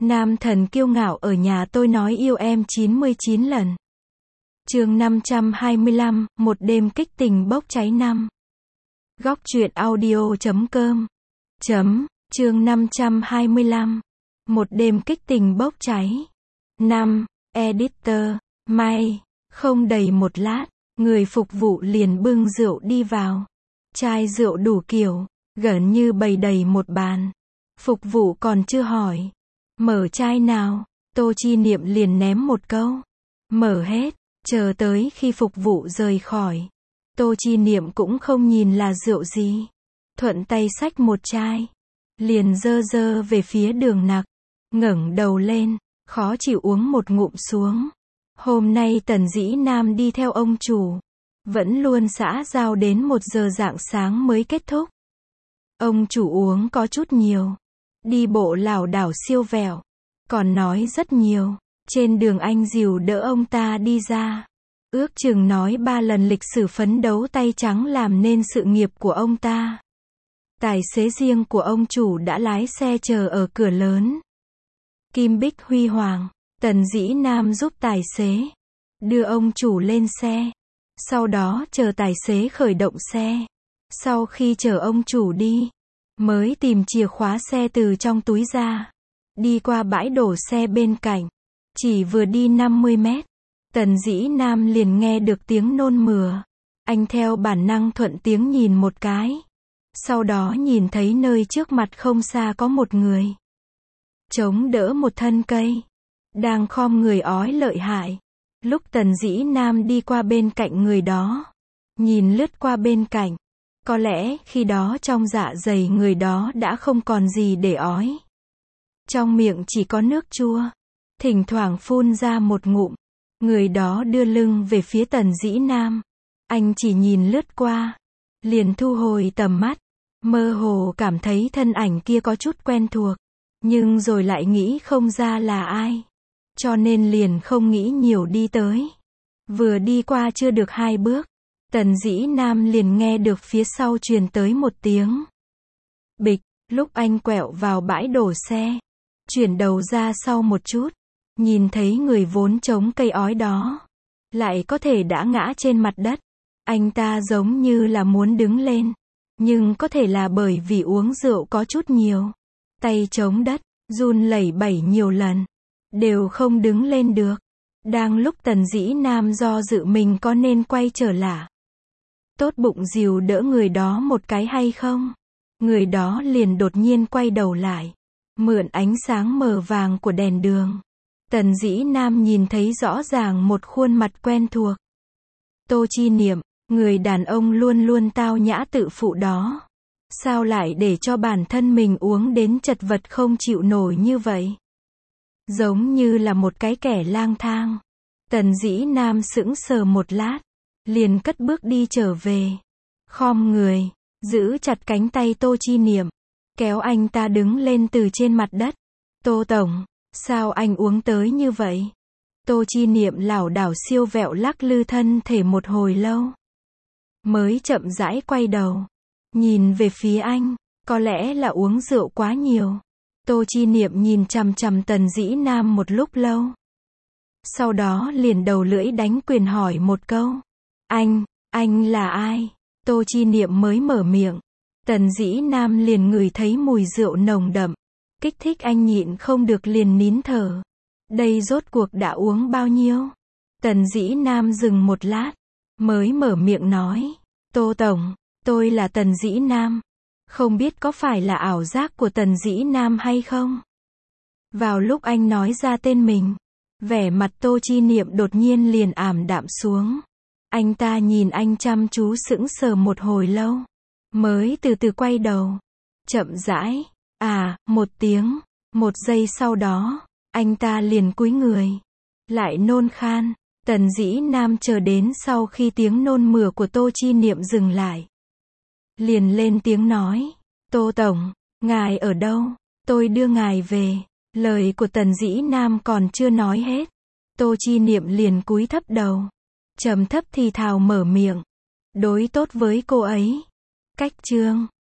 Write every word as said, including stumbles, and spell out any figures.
Nam thần kiêu ngạo ở nhà tôi nói yêu em chín mươi chín lần. Chương năm trăm hai mươi lăm, một đêm kích tình bốc cháy năm. Góc truyện audio chấm com. Chấm, chương năm trăm hai mươi lăm. Một đêm kích tình bốc cháy. năm. Editor, May. Không đầy một lát, người phục vụ liền bưng rượu đi vào. Chai rượu đủ kiểu, gần như bày đầy một bàn. Phục vụ còn chưa hỏi. Mở chai nào, Tô Chi Niệm liền ném một câu. Mở hết, chờ tới khi phục vụ rời khỏi. Tô Chi Niệm cũng không nhìn là rượu gì. Thuận tay xách một chai. Liền dơ dơ về phía Đường Nặc. Ngẩng đầu lên, khó chịu uống một ngụm xuống. Hôm nay Tần Dĩ Nam đi theo ông chủ. Vẫn luôn xã giao đến một giờ rạng sáng mới kết thúc. Ông chủ uống có chút nhiều. Đi bộ lảo đảo siêu vẹo. Còn nói rất nhiều. Trên đường anh dìu đỡ ông ta đi ra. Ước chừng nói ba lần lịch sử phấn đấu tay trắng làm nên sự nghiệp của ông ta. Tài xế riêng của ông chủ đã lái xe chờ ở cửa lớn. Kim bích huy hoàng. Tần Dĩ Nam giúp tài xế đưa ông chủ lên xe. Sau đó chờ tài xế khởi động xe. Sau khi chở ông chủ đi, mới tìm chìa khóa xe từ trong túi ra. Đi qua bãi đổ xe bên cạnh. Chỉ vừa đi năm mươi mét, Tần Dĩ Nam liền nghe được tiếng nôn mửa. Anh theo bản năng thuận tiếng nhìn một cái. Sau đó nhìn thấy nơi trước mặt không xa có một người. Chống đỡ một thân cây. Đang khom người ói lợi hại. Lúc Tần Dĩ Nam đi qua bên cạnh người đó. Nhìn lướt qua bên cạnh. Có lẽ khi đó trong dạ dày người đó đã không còn gì để ói. Trong miệng chỉ có nước chua. Thỉnh thoảng phun ra một ngụm. Người đó đưa lưng về phía Tần Dĩ Nam. Anh chỉ nhìn lướt qua. Liền thu hồi tầm mắt. Mơ hồ cảm thấy thân ảnh kia có chút quen thuộc. Nhưng rồi lại nghĩ không ra là ai. Cho nên liền không nghĩ nhiều đi tới. Vừa đi qua chưa được hai bước. Tần Dĩ Nam liền nghe được phía sau truyền tới một tiếng. Bịch, lúc anh quẹo vào bãi đổ xe. Chuyển đầu ra sau một chút. Nhìn thấy người vốn chống cây ói đó. Lại có thể đã ngã trên mặt đất. Anh ta giống như là muốn đứng lên. Nhưng có thể là bởi vì uống rượu có chút nhiều. Tay chống đất, run lẩy bẩy nhiều lần. Đều không đứng lên được. Đang lúc Tần Dĩ Nam do dự mình có nên quay trở lại. Tốt bụng dìu đỡ người đó một cái hay không? Người đó liền đột nhiên quay đầu lại. Mượn ánh sáng mờ vàng của đèn đường. Tần Dĩ Nam nhìn thấy rõ ràng một khuôn mặt quen thuộc. Tô Chi Niệm, người đàn ông luôn luôn tao nhã tự phụ đó. Sao lại để cho bản thân mình uống đến chật vật không chịu nổi như vậy? Giống như là một cái kẻ lang thang. Tần Dĩ Nam sững sờ một lát. Liền cất bước đi trở về. Khom người, giữ chặt cánh tay Tô Chi Niệm. Kéo anh ta đứng lên từ trên mặt đất. Tô Tổng, sao anh uống tới như vậy? Tô Chi Niệm lảo đảo siêu vẹo lắc lư thân thể một hồi lâu. Mới chậm rãi quay đầu. Nhìn về phía anh. Có lẽ là uống rượu quá nhiều. Tô Chi Niệm nhìn chằm chằm Tần Dĩ Nam một lúc lâu. Sau đó liền đầu lưỡi đánh quyền hỏi một câu. Anh, anh là ai? Tô Chi Niệm mới mở miệng. Tần Dĩ Nam liền ngửi thấy mùi rượu nồng đậm. Kích thích anh nhịn không được liền nín thở. Đây rốt cuộc đã uống bao nhiêu? Tần Dĩ Nam dừng một lát. Mới mở miệng nói. Tô Tổng, tôi là Tần Dĩ Nam. Không biết có phải là ảo giác của Tần Dĩ Nam hay không? Vào lúc anh nói ra tên mình. Vẻ mặt Tô Chi Niệm đột nhiên liền ảm đạm xuống. Anh ta nhìn anh chăm chú sững sờ một hồi lâu. Mới từ từ quay đầu. Chậm rãi. À, một tiếng. Một giây sau đó. Anh ta liền cúi người. Lại nôn khan. Tần Dĩ Nam chờ đến sau khi tiếng nôn mửa của Tô Chi Niệm dừng lại. Liền lên tiếng nói. Tô Tổng, ngài ở đâu? Tôi đưa ngài về. Lời của Tần Dĩ Nam còn chưa nói hết. Tô Chi Niệm liền cúi thấp đầu. Trầm thấp thì thào mở miệng. Đối tốt với cô ấy. Cách chương.